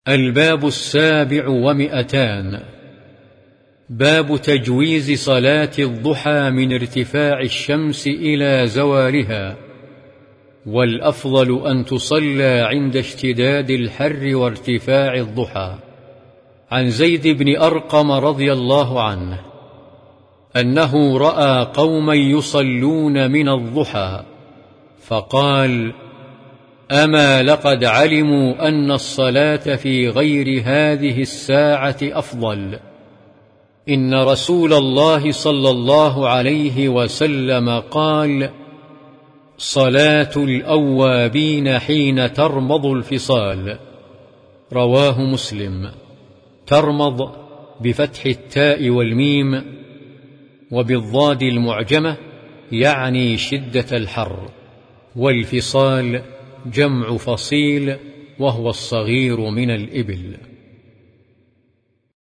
الباب 700. باب تجويز صلاة الضحى من ارتفاع الشمس إلى زوالها، والأفضل أن تصلى عند اشتداد الحر وارتفاع الضحى. عن زيد بن أرقم رضي الله عنه أنه رأى قوما يصلون من الضحى فقال: أما لقد علموا أن الصلاة في غير هذه الساعة أفضل. إن رسول الله صلى الله عليه وسلم قال: صلاة الأوابين حين ترمض الفصال. رواه مسلم. ترمض بفتح التاء والميم وبالضاد المعجمة يعني شدة الحر، والفصال جمع فصيل وهو الصغير من الإبل.